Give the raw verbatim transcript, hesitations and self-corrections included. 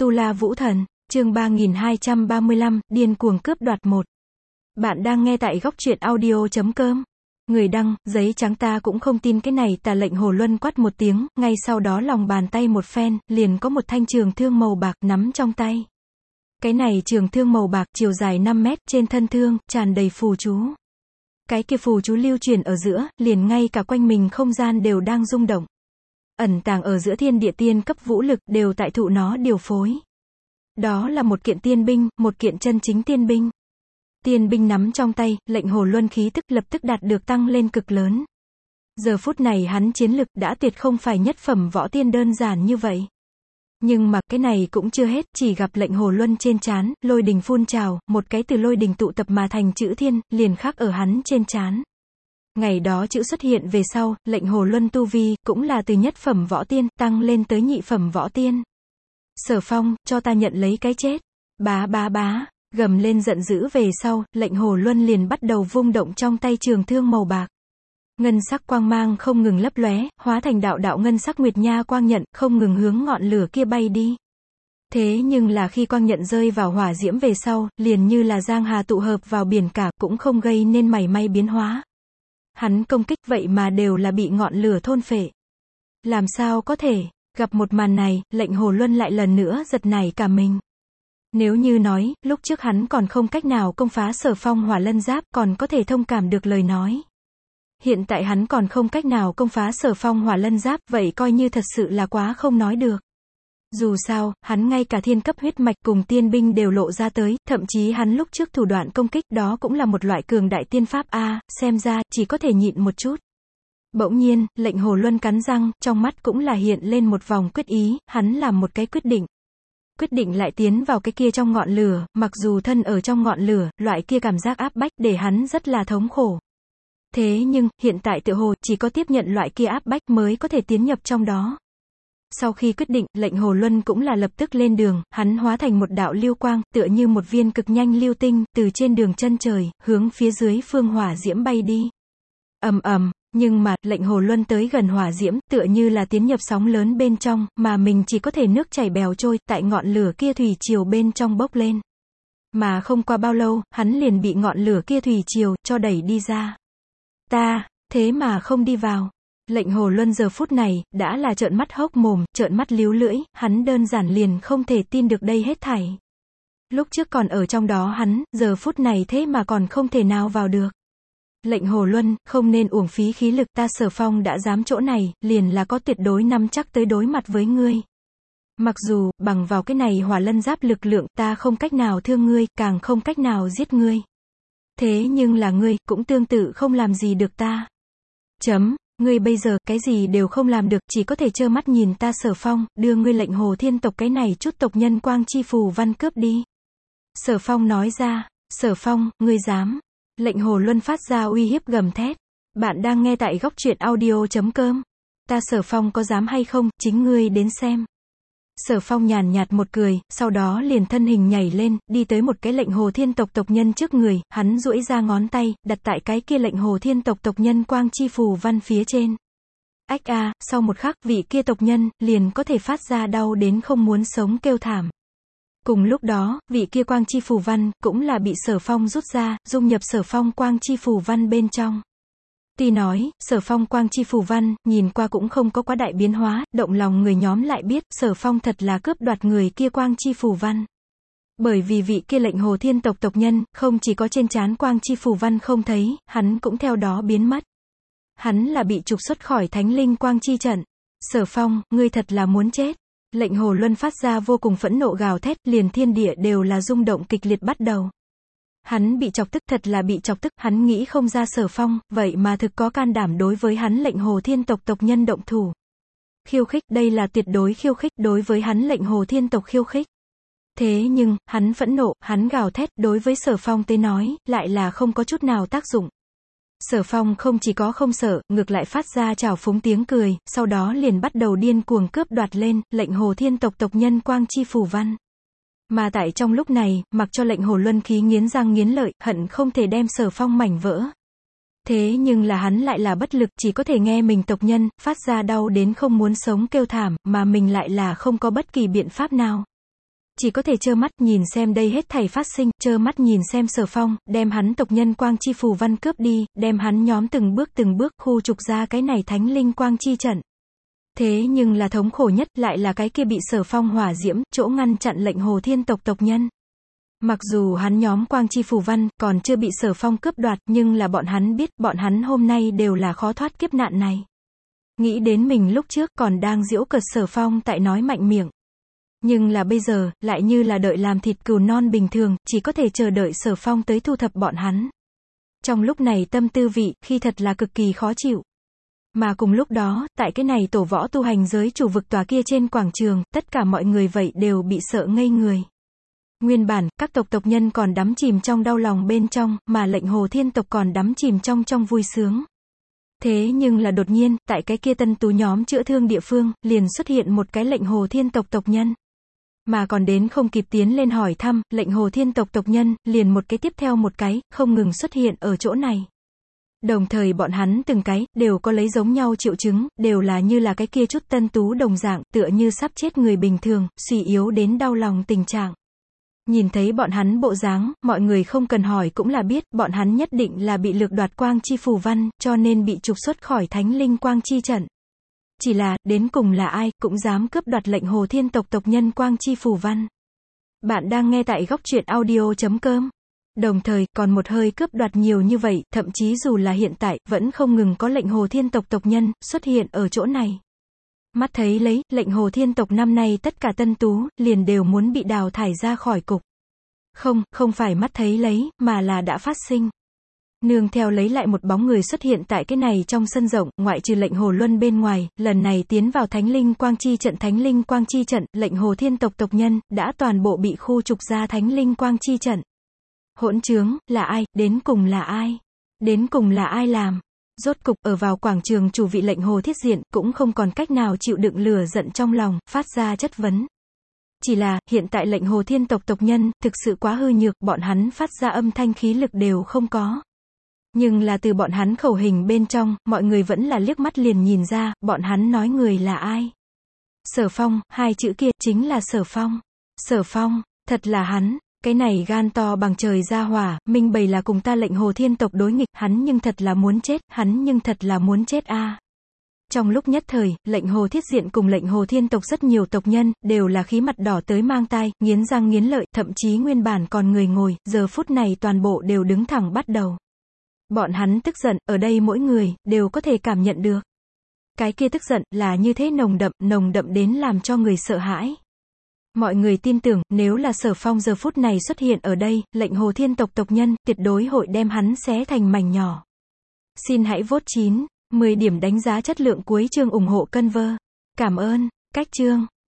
Tu La Vũ Thần, chương ba nghìn hai trăm ba mươi lăm, điên cuồng cướp đoạt một. Bạn đang nghe tại góc truyện audio chấm com. Người đăng, giấy trắng ta cũng không tin cái này. Tà Lệnh Hồ Luân quát một tiếng, ngay sau đó lòng bàn tay một phen, liền có một thanh trường thương màu bạc nắm trong tay. Cái này trường thương màu bạc, chiều dài năm mét, trên thân thương, tràn đầy phù chú. Cái kia phù chú lưu truyền ở giữa, liền ngay cả quanh mình không gian đều đang rung động. Ẩn tàng ở giữa thiên địa tiên cấp vũ lực, đều tại thụ nó điều phối. Đó là một kiện tiên binh, một kiện chân chính tiên binh. Tiên binh nắm trong tay, Lệnh Hồ Luân khí tức lập tức đạt được tăng lên cực lớn. Giờ phút này hắn chiến lực đã tuyệt không phải nhất phẩm võ tiên đơn giản như vậy. Nhưng mà cái này cũng chưa hết, chỉ gặp Lệnh Hồ Luân trên trán, lôi đình phun trào, một cái từ lôi đình tụ tập mà thành chữ thiên, liền khắc ở hắn trên trán. Ngày đó chữ xuất hiện về sau, Lệnh Hồ Luân tu vi, cũng là từ nhất phẩm võ tiên, tăng lên tới nhị phẩm võ tiên. Sở Phong, cho ta nhận lấy cái chết. Bá bá bá, gầm lên giận dữ về sau, Lệnh Hồ Luân liền bắt đầu vung động trong tay trường thương màu bạc. Ngân sắc quang mang không ngừng lấp lóe, hóa thành đạo đạo ngân sắc nguyệt nha quang nhận, không ngừng hướng ngọn lửa kia bay đi. Thế nhưng là khi quang nhận rơi vào hỏa diễm về sau, liền như là giang hà tụ hợp vào biển cả, cũng không gây nên mảy may biến hóa. Hắn công kích vậy mà đều là bị ngọn lửa thôn phệ. Làm sao có thể, gặp một màn này, Lệnh Hồ Luân lại lần nữa giật nảy cả mình. Nếu như nói, lúc trước hắn còn không cách nào công phá Sở Phong hỏa lân giáp, còn có thể thông cảm được lời nói. Hiện tại hắn còn không cách nào công phá Sở Phong hỏa lân giáp, vậy coi như thật sự là quá không nói được. Dù sao, hắn ngay cả thiên cấp huyết mạch cùng tiên binh đều lộ ra tới, thậm chí hắn lúc trước thủ đoạn công kích đó cũng là một loại cường đại tiên pháp a, à, xem ra, chỉ có thể nhịn một chút. Bỗng nhiên, Lệnh Hồ Luân cắn răng, trong mắt cũng là hiện lên một vòng quyết ý, hắn làm một cái quyết định. Quyết định lại tiến vào cái kia trong ngọn lửa, mặc dù thân ở trong ngọn lửa, loại kia cảm giác áp bách để hắn rất là thống khổ. Thế nhưng, hiện tại tựa hồ, chỉ có tiếp nhận loại kia áp bách mới có thể tiến nhập trong đó. Sau khi quyết định, Lệnh Hồ Luân cũng là lập tức lên đường, hắn hóa thành một đạo lưu quang, tựa như một viên cực nhanh lưu tinh, từ trên đường chân trời, hướng phía dưới phương hỏa diễm bay đi. Ầm ầm, nhưng mà, Lệnh Hồ Luân tới gần hỏa diễm, tựa như là tiến nhập sóng lớn bên trong, mà mình chỉ có thể nước chảy bèo trôi, tại ngọn lửa kia thủy triều bên trong bốc lên. Mà không qua bao lâu, hắn liền bị ngọn lửa kia thủy triều, cho đẩy đi ra. Ta, thế mà không đi vào. Lệnh Hồ Luân giờ phút này, đã là trợn mắt hốc mồm, trợn mắt líu lưỡi, hắn đơn giản liền không thể tin được đây hết thảy. Lúc trước còn ở trong đó hắn, giờ phút này thế mà còn không thể nào vào được. Lệnh Hồ Luân, không nên uổng phí khí lực, ta Sở Phong đã dám chỗ này, liền là có tuyệt đối nắm chắc tới đối mặt với ngươi. Mặc dù, bằng vào cái này hỏa lân giáp lực lượng, ta không cách nào thương ngươi, càng không cách nào giết ngươi. Thế nhưng là ngươi, cũng tương tự không làm gì được ta. Chấm. Ngươi bây giờ, cái gì đều không làm được, chỉ có thể trơ mắt nhìn ta Sở Phong, đưa ngươi Lệnh Hồ thiên tộc cái này chút tộc nhân quang chi phù văn cướp đi. Sở Phong nói ra, Sở Phong, ngươi dám. Lệnh Hồ Luân phát ra uy hiếp gầm thét. Bạn đang nghe tại góc truyện audio chấm com. Ta Sở Phong có dám hay không, chính ngươi đến xem. Sở Phong nhàn nhạt một cười, sau đó liền thân hình nhảy lên, đi tới một cái Lệnh Hồ thiên tộc tộc nhân trước người, hắn duỗi ra ngón tay, đặt tại cái kia Lệnh Hồ thiên tộc tộc nhân quang chi phù văn phía trên. Ách a, à, sau một khắc, vị kia tộc nhân, liền có thể phát ra đau đến không muốn sống kêu thảm. Cùng lúc đó, vị kia quang chi phù văn, cũng là bị Sở Phong rút ra, dung nhập Sở Phong quang chi phù văn bên trong. Tuy nói, Sở Phong quang chi phù văn, nhìn qua cũng không có quá đại biến hóa, động lòng người nhóm lại biết, Sở Phong thật là cướp đoạt người kia quang chi phù văn. Bởi vì vị kia Lệnh Hồ thiên tộc tộc nhân, không chỉ có trên trán quang chi phù văn không thấy, hắn cũng theo đó biến mất. Hắn là bị trục xuất khỏi thánh linh quang chi trận. Sở Phong, ngươi thật là muốn chết. Lệnh Hồ Luân phát ra vô cùng phẫn nộ gào thét, liền thiên địa đều là rung động kịch liệt bắt đầu. Hắn bị chọc tức, thật là bị chọc tức, hắn nghĩ không ra Sở Phong, vậy mà thực có can đảm đối với hắn Lệnh Hồ thiên tộc tộc nhân động thủ. Khiêu khích, đây là tuyệt đối khiêu khích, đối với hắn Lệnh Hồ thiên tộc khiêu khích. Thế nhưng, hắn phẫn nộ, hắn gào thét, đối với Sở Phong tới nói, lại là không có chút nào tác dụng. Sở Phong không chỉ có không sợ, ngược lại phát ra trào phúng tiếng cười, sau đó liền bắt đầu điên cuồng cướp đoạt lên, Lệnh Hồ thiên tộc tộc nhân quang chi phù văn. Mà tại trong lúc này, mặc cho Lệnh Hồ Luân khí nghiến răng nghiến lợi, hận không thể đem Sở Phong mảnh vỡ. Thế nhưng là hắn lại là bất lực, chỉ có thể nghe mình tộc nhân, phát ra đau đến không muốn sống kêu thảm, mà mình lại là không có bất kỳ biện pháp nào. Chỉ có thể trơ mắt nhìn xem đây hết thảy phát sinh, trơ mắt nhìn xem Sở Phong, đem hắn tộc nhân quang chi phù văn cướp đi, đem hắn nhóm từng bước từng bước khu trục ra cái này thánh linh quang chi trận. Thế nhưng là thống khổ nhất lại là cái kia bị Sở Phong hỏa diễm, chỗ ngăn chặn lệnh Hồ Thiên tộc tộc nhân. Mặc dù hắn nhóm quang chi phù văn, còn chưa bị Sở Phong cướp đoạt, nhưng là bọn hắn biết, bọn hắn hôm nay đều là khó thoát kiếp nạn này. Nghĩ đến mình lúc trước còn đang giễu cợt Sở Phong tại nói mạnh miệng. Nhưng là bây giờ, lại như là đợi làm thịt cừu non bình thường, chỉ có thể chờ đợi Sở Phong tới thu thập bọn hắn. Trong lúc này tâm tư vị, khi thật là cực kỳ khó chịu. Mà cùng lúc đó, tại cái này tổ võ tu hành giới chủ vực tòa kia trên quảng trường, tất cả mọi người vậy đều bị sợ ngây người. Nguyên bản, các tộc tộc nhân còn đắm chìm trong đau lòng bên trong, mà lệnh Hồ Thiên tộc còn đắm chìm trong trong vui sướng. Thế nhưng là đột nhiên, tại cái kia tân tú nhóm chữa thương địa phương, liền xuất hiện một cái lệnh Hồ Thiên tộc tộc nhân. Mà còn đến không kịp tiến lên hỏi thăm, lệnh Hồ Thiên tộc tộc nhân, liền một cái tiếp theo một cái, không ngừng xuất hiện ở chỗ này. Đồng thời bọn hắn từng cái, đều có lấy giống nhau triệu chứng, đều là như là cái kia chút tân tú đồng dạng, tựa như sắp chết người bình thường, suy yếu đến đau lòng tình trạng. Nhìn thấy bọn hắn bộ dáng, mọi người không cần hỏi cũng là biết, bọn hắn nhất định là bị lược đoạt quang chi phù văn, cho nên bị trục xuất khỏi thánh linh quang chi trận. Chỉ là, đến cùng là ai, cũng dám cướp đoạt lệnh Hồ Thiên tộc tộc nhân quang chi phù văn. Bạn đang nghe tại góc truyện audio chấm com. Đồng thời, còn một hơi cướp đoạt nhiều như vậy, thậm chí dù là hiện tại, vẫn không ngừng có lệnh Hồ Thiên tộc tộc nhân, xuất hiện ở chỗ này. Mắt thấy lấy, lệnh Hồ Thiên tộc năm nay tất cả tân tú, liền đều muốn bị đào thải ra khỏi cục. Không, không phải mắt thấy lấy, mà là đã phát sinh. Nương theo lấy lại một bóng người xuất hiện tại cái này trong sân rộng, ngoại trừ lệnh Hồ Luân bên ngoài, lần này tiến vào thánh linh quang chi trận thánh linh quang chi trận, lệnh Hồ Thiên tộc tộc nhân, đã toàn bộ bị khu trục ra thánh linh quang chi trận. Hỗn trướng, là ai, đến cùng là ai? Đến cùng là ai làm? Rốt cục, ở vào quảng trường chủ vị lệnh Hồ Thiết Diện, cũng không còn cách nào chịu đựng lửa giận trong lòng, phát ra chất vấn. Chỉ là, hiện tại lệnh Hồ Thiên tộc tộc nhân, thực sự quá hư nhược, bọn hắn phát ra âm thanh khí lực đều không có. Nhưng là từ bọn hắn khẩu hình bên trong, mọi người vẫn là liếc mắt liền nhìn ra, bọn hắn nói người là ai. Sở Phong, hai chữ kia, chính là Sở Phong. Sở Phong, thật là hắn. Cái này gan to bằng trời ra hỏa, minh bày là cùng ta lệnh Hồ Thiên tộc đối nghịch, hắn nhưng thật là muốn chết, hắn nhưng thật là muốn chết a. À. Trong lúc nhất thời, lệnh Hồ Thiết Diện cùng lệnh Hồ Thiên tộc rất nhiều tộc nhân, đều là khí mặt đỏ tới mang tai, nghiến răng nghiến lợi, thậm chí nguyên bản còn người ngồi, giờ phút này toàn bộ đều đứng thẳng bắt đầu. Bọn hắn tức giận, ở đây mỗi người, đều có thể cảm nhận được. Cái kia tức giận, là như thế nồng đậm, nồng đậm đến làm cho người sợ hãi. Mọi người tin tưởng, nếu là Sở Phong giờ phút này xuất hiện ở đây, lệnh Hồ Thiên tộc tộc nhân, tuyệt đối hội đem hắn xé thành mảnh nhỏ. Xin hãy vote chín, mười điểm đánh giá chất lượng cuối chương ủng hộ Conver. Cảm ơn, cách chương.